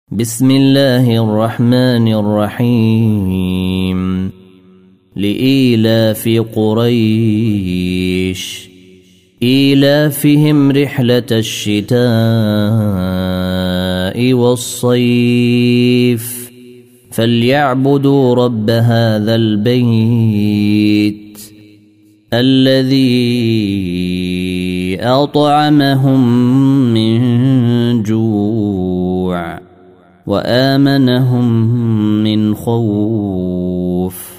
بسم الله الرحمن الرحيم لإيلاف قريش إيلافهم رحلة الشتاء والصيف فليعبدوا رب هذا البيت الذي أطعمهم من جوع وآمنهم من خوف.